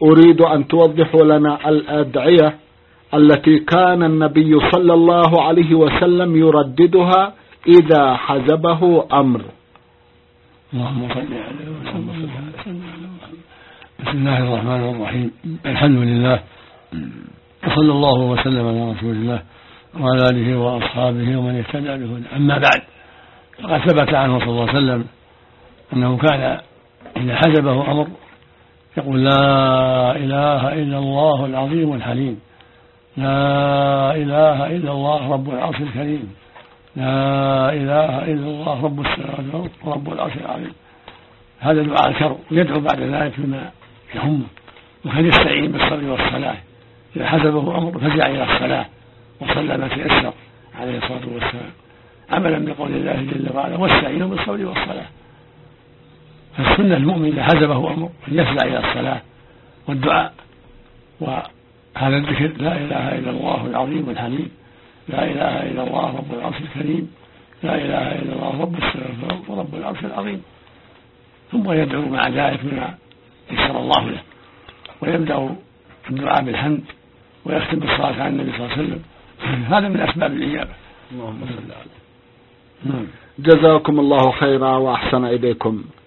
أريد أن توضحوا لنا الأدعية التي كان النبي صلى الله عليه وسلم يرددها إذا حزبه أمر. اللهم صل عليه وسلم. بسم الله الرحمن الرحيم. الحمد لله، وصلى الله وسلم على رسول الله وعلى آله وأصحابه ومن اهتدى بهداه. أما بعد، فقد ثبت عنه صلى الله عليه وسلم أنه كان إذا حزبه أمر يقول: لا إله إلا الله العظيم الحليم، لا إله إلا الله رب العرش الكريم، لا إله إلا الله رب السماوات ورب العرش العظيم. هذا دعاء الكرب، يدعو بعد ذلك بما يهمه، وكان يستعين بالصبر والصلاة. إذا حزبه أمر فزع إلى الصلاة وصلى ما تيسر عليه الصلاة والسلام، عملا بقول الله جل وعلا: واستعينوا بالصبر والصلاة. فالسنة المؤمن إذا حزبه أمر أن يفزع إلى الصلاة والدعاء، وهذا الذكر: لا إله إلا الله العظيم الحليم، لا إله إلا الله رب العرش الكريم، لا إله إلا الله رب السماوات ورب العرش العظيم. ثم يدعو مع ذلك بما يسر الله له، ويبدأ الدعاء بالحمد ويختم بالصلاة على النبي صلى الله عليه وسلم. هذا من أسباب الإجابة. اللهم صل عليه. جزاكم الله خيرا وأحسن إليكم.